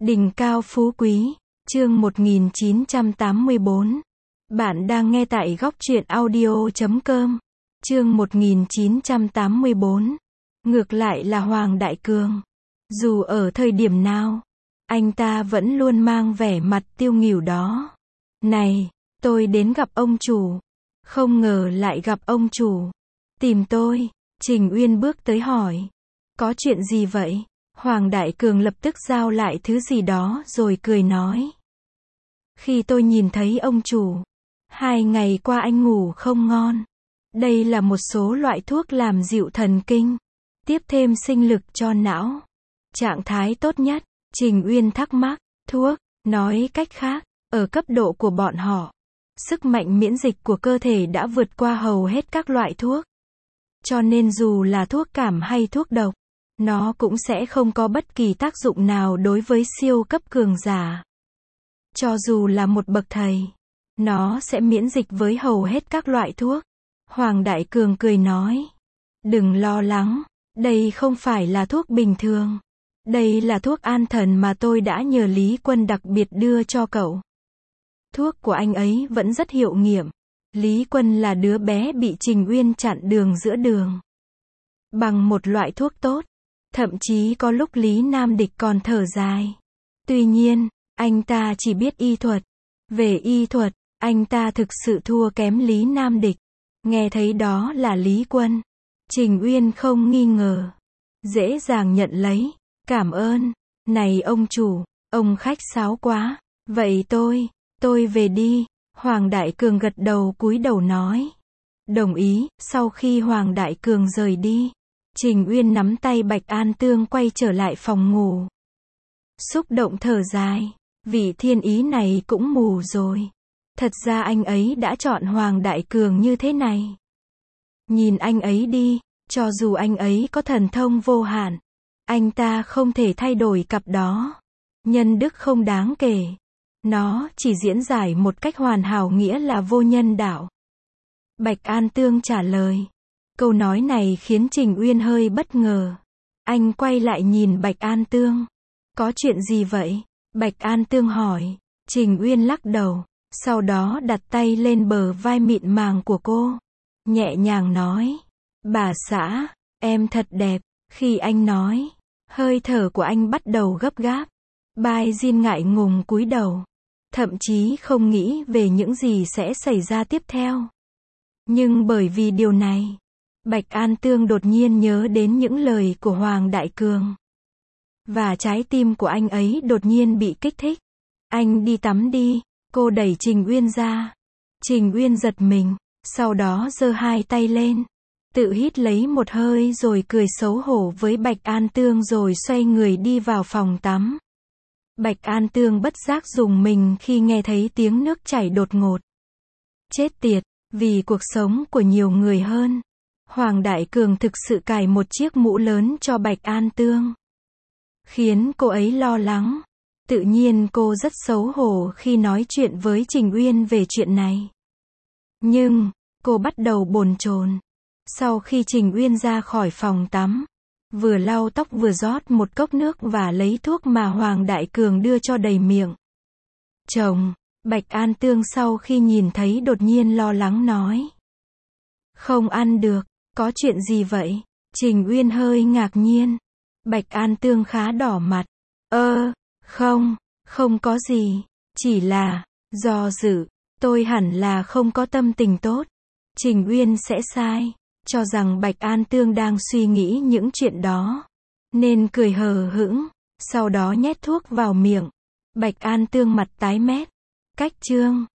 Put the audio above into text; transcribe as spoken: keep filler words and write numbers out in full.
Đỉnh cao phú quý, chương một nghìn chín trăm tám mươi bốn. Bạn đang nghe tại góc truyện audio chấm com. Chương một nghìn chín trăm tám mươi bốn. Ngược lại là Hoàng Đại Cường. Dù ở thời điểm nào, anh ta vẫn luôn mang vẻ mặt tiêu nghỉu đó. Này, tôi đến gặp ông chủ. Không ngờ lại gặp ông chủ. Tìm tôi, Trình Uyên bước tới hỏi. Có chuyện gì vậy? Hoàng Đại Cường lập tức giao lại thứ gì đó rồi cười nói. Khi tôi nhìn thấy ông chủ, hai ngày qua anh ngủ không ngon. Đây là một số loại thuốc làm dịu thần kinh, tiếp thêm sinh lực cho não. Trạng thái tốt nhất, Trình Uyên thắc mắc, thuốc, nói cách khác, ở cấp độ của bọn họ, sức mạnh miễn dịch của cơ thể đã vượt qua hầu hết các loại thuốc. Cho nên dù là thuốc cảm hay thuốc độc, nó cũng sẽ không có bất kỳ tác dụng nào đối với siêu cấp cường giả. Cho dù là một bậc thầy, nó sẽ miễn dịch với hầu hết các loại thuốc. Hoàng Đại Cường cười nói, đừng lo lắng, đây không phải là thuốc bình thường. Đây là thuốc an thần mà tôi đã nhờ Lý Quân đặc biệt đưa cho cậu. Thuốc của anh ấy vẫn rất hiệu nghiệm. Lý Quân là đứa bé bị Trình Uyên chặn đường giữa đường. Bằng một loại thuốc tốt. Thậm chí có lúc Lý Nam Địch còn thở dài. Tuy nhiên, anh ta chỉ biết y thuật. Về y thuật, anh ta thực sự thua kém Lý Nam Địch. Nghe thấy đó là Lý Quân. Trình Uyên không nghi ngờ. Dễ dàng nhận lấy. Cảm ơn. Này ông chủ, ông khách sáo quá. Vậy tôi, tôi về đi. Hoàng Đại Cường gật đầu cúi đầu nói. Đồng ý. Sau khi Hoàng Đại Cường rời đi, Trình Uyên nắm tay Bạch An Tương quay trở lại phòng ngủ. Xúc động thở dài. Vị thiên ý này cũng mù rồi. Thật ra anh ấy đã chọn Hoàng Đại Cường như thế này. Nhìn anh ấy đi, cho dù anh ấy có thần thông vô hạn, anh ta không thể thay đổi cặp đó. Nhân đức không đáng kể. Nó chỉ diễn giải một cách hoàn hảo nghĩa là vô nhân đạo. Bạch An Tương trả lời. Câu nói này khiến Trình Uyên hơi bất ngờ. Anh quay lại nhìn Bạch An Tương. Có chuyện gì vậy? Bạch An Tương hỏi. Trình Uyên lắc đầu. Sau đó đặt tay lên bờ vai mịn màng của cô. Nhẹ nhàng nói. Bà xã, em thật đẹp. Khi anh nói, hơi thở của anh bắt đầu gấp gáp. Bai Jin ngại ngùng cúi đầu. Thậm chí không nghĩ về những gì sẽ xảy ra tiếp theo. Nhưng bởi vì điều này, Bạch An Tương đột nhiên nhớ đến những lời của Hoàng Đại Cường. Và trái tim của anh ấy đột nhiên bị kích thích. Anh đi tắm đi, cô đẩy Trình Uyên ra. Trình Uyên giật mình, sau đó giơ hai tay lên. Tự hít lấy một hơi rồi cười xấu hổ với Bạch An Tương rồi xoay người đi vào phòng tắm. Bạch An Tương bất giác rùng mình khi nghe thấy tiếng nước chảy đột ngột. Chết tiệt, vì cuộc sống của nhiều người hơn. Hoàng Đại Cường thực sự cài một chiếc mũ lớn cho Bạch An Tương, khiến cô ấy lo lắng. Tự nhiên cô rất xấu hổ khi nói chuyện với Trình Uyên về chuyện này. Nhưng, cô bắt đầu bồn chồn. Sau khi Trình Uyên ra khỏi phòng tắm, vừa lau tóc vừa rót một cốc nước và lấy thuốc mà Hoàng Đại Cường đưa cho đầy miệng. Chồng, Bạch An Tương sau khi nhìn thấy đột nhiên lo lắng nói. Không ăn được, có chuyện gì vậy? Trình Uyên hơi ngạc nhiên. Bạch An Tương khá đỏ mặt. Ơ, không, không có gì, chỉ là, do dự, tôi hẳn là không có tâm tình tốt. Trình Uyên sẽ sai, cho rằng Bạch An Tương đang suy nghĩ những chuyện đó, nên cười hờ hững, sau đó nhét thuốc vào miệng. Bạch An Tương mặt tái mét. Cách chương